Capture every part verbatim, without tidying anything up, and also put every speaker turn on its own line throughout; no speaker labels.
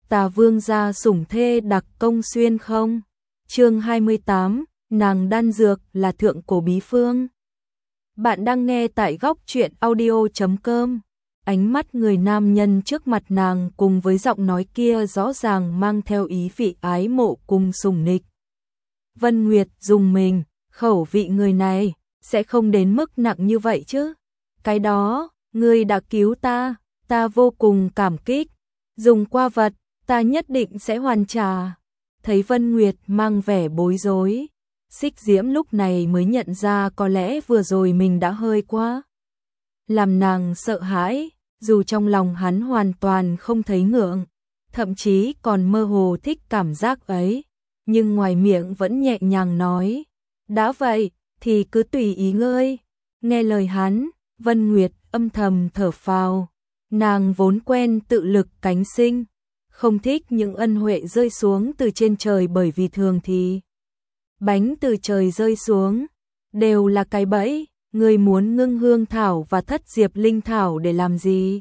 Tà vương gia sủng thê đặc công xuyên không? Chương hai mươi tám, nàng đan dược là thượng cổ bí phương. Bạn đang nghe tại góc truyện audio chấm com. Ánh mắt người nam nhân trước mặt nàng cùng với giọng nói kia rõ ràng mang theo ý vị ái mộ cùng sủng nịch. Vân Nguyệt dùng mình, khẩu vị người này sẽ không đến mức nặng như vậy chứ? Cái đó, ngươi đã cứu ta, ta vô cùng cảm kích. Dùng qua vật, ta nhất định sẽ hoàn trả. Thấy Vân Nguyệt mang vẻ bối rối, Xích Diễm lúc này mới nhận ra có lẽ vừa rồi mình đã hơi quá làm nàng sợ hãi, dù trong lòng hắn hoàn toàn không thấy ngượng, thậm chí còn mơ hồ thích cảm giác ấy, nhưng ngoài miệng vẫn nhẹ nhàng nói, đã vậy thì cứ tùy ý ngươi. Nghe lời hắn, Vân Nguyệt âm thầm thở phào, nàng vốn quen tự lực cánh sinh, không thích những ân huệ rơi xuống từ trên trời, bởi vì thường thì bánh từ trời rơi xuống đều là cái bẫy. Người muốn ngưng hương thảo và thất diệp linh thảo để làm gì?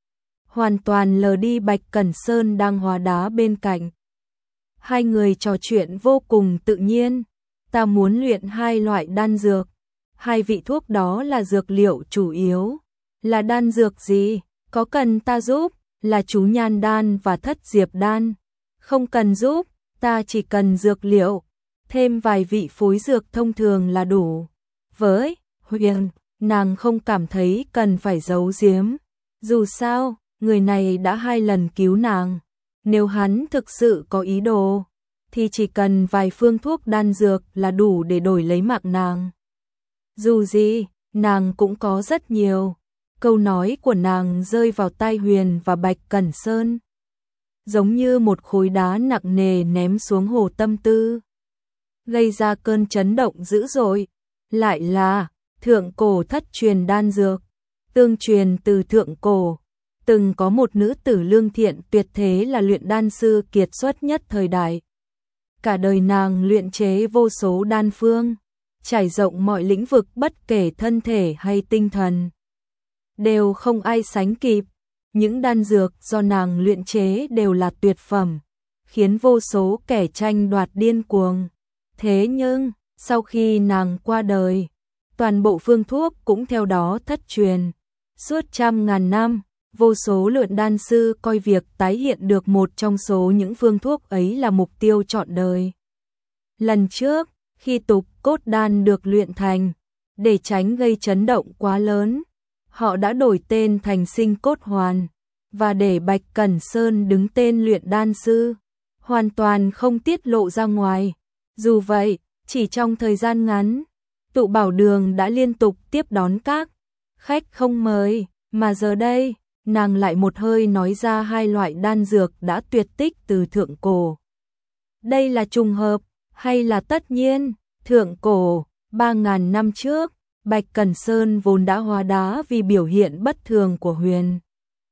Hoàn toàn lờ đi Bạch Cẩn Sơn đang hóa đá bên cạnh. Hai người trò chuyện vô cùng tự nhiên. Ta muốn luyện hai loại đan dược. Hai vị thuốc đó là dược liệu chủ yếu. Là đan dược gì? Có cần ta giúp? Là chú nhan đan và thất diệp đan. Không cần giúp, ta chỉ cần dược liệu. Thêm vài vị phối dược thông thường là đủ. Với Huyền, nàng không cảm thấy cần phải giấu giếm. Dù sao, người này đã hai lần cứu nàng. Nếu hắn thực sự có ý đồ, thì chỉ cần vài phương thuốc đan dược là đủ để đổi lấy mạng nàng. Dù gì, nàng cũng có rất nhiều. Câu nói của nàng rơi vào tai Huyền và Bạch Cẩn Sơn, giống như một khối đá nặng nề ném xuống hồ tâm tư, gây ra cơn chấn động dữ dội. Lại là thượng cổ thất truyền đan dược, tương truyền từ thượng cổ. Từng có một nữ tử lương thiện tuyệt thế là luyện đan sư kiệt xuất nhất thời đại. Cả đời nàng luyện chế vô số đan phương, trải rộng mọi lĩnh vực, bất kể thân thể hay tinh thần, đều không ai sánh kịp. Những đan dược do nàng luyện chế đều là tuyệt phẩm, khiến vô số kẻ tranh đoạt điên cuồng. Thế nhưng, sau khi nàng qua đời, toàn bộ phương thuốc cũng theo đó thất truyền. Suốt trăm ngàn năm, vô số luyện đan sư coi việc tái hiện được một trong số những phương thuốc ấy là mục tiêu trọn đời. Lần trước, khi tục cốt đan được luyện thành, để tránh gây chấn động quá lớn, họ đã đổi tên thành sinh cốt hoàn, và để Bạch Cẩn Sơn đứng tên luyện đan sư, hoàn toàn không tiết lộ ra ngoài. Dù vậy, chỉ trong thời gian ngắn, Tụ Bảo Đường đã liên tục tiếp đón các khách không mời, mà giờ đây, nàng lại một hơi nói ra hai loại đan dược đã tuyệt tích từ thượng cổ. Đây là trùng hợp, hay là tất nhiên? Thượng cổ, ba ngàn năm trước, Bạch Cẩn Sơn vốn đã hóa đá vì biểu hiện bất thường của Huyền.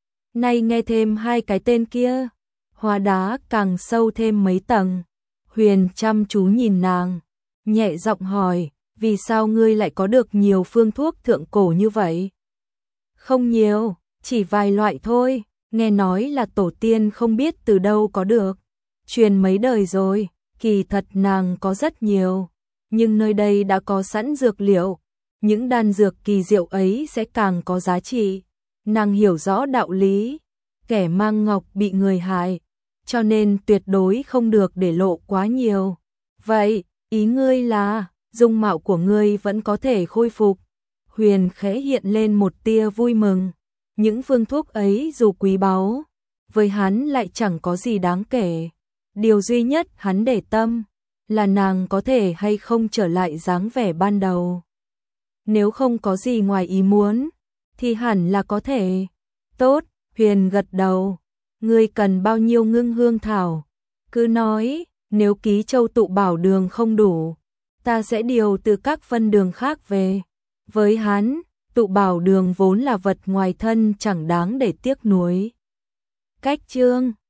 Nay nghe thêm hai cái tên kia, hóa đá càng sâu thêm mấy tầng. Huyền chăm chú nhìn nàng, nhẹ giọng hỏi, vì sao ngươi lại có được nhiều phương thuốc thượng cổ như vậy? Không nhiều, chỉ vài loại thôi, nghe nói là tổ tiên không biết từ đâu có được, truyền mấy đời rồi. Kỳ thật nàng có rất nhiều, nhưng nơi đây đã có sẵn dược liệu, những đan dược kỳ diệu ấy sẽ càng có giá trị. Nàng hiểu rõ đạo lý, kẻ mang ngọc bị người hại, cho nên tuyệt đối không được để lộ quá nhiều. Vậy, ý ngươi là, dung mạo của ngươi vẫn có thể khôi phục? Huyền khẽ hiện lên một tia vui mừng. Những phương thuốc ấy dù quý báu, với hắn lại chẳng có gì đáng kể. Điều duy nhất hắn để tâm là nàng có thể hay không trở lại dáng vẻ ban đầu. Nếu không có gì ngoài ý muốn, thì hẳn là có thể. Tốt, Huyền gật đầu. Ngươi cần bao nhiêu ngưng hương thảo? Cứ nói, nếu ký châu Tụ Bảo Đường không đủ, ta sẽ điều từ các phân đường khác về. Với hắn, Tụ Bảo Đường vốn là vật ngoài thân chẳng đáng để tiếc nuối. Cách chương